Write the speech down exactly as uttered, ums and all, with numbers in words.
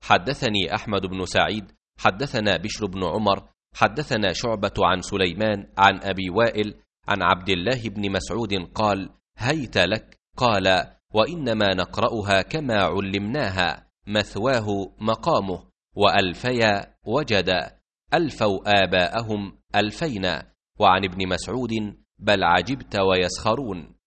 حدثني أحمد بن سعيد حدثنا بشر بن عمر حدثنا شعبة عن سليمان عن أبي وائل عن عبد الله بن مسعود قال: هيت لك. قال: وإنما نقرأها كما علمناها، مثواه مقامه، وألفيا وجدا، ألفوا آباءهم ألفينا. وعن ابن مسعود: بل عجبت ويسخرون.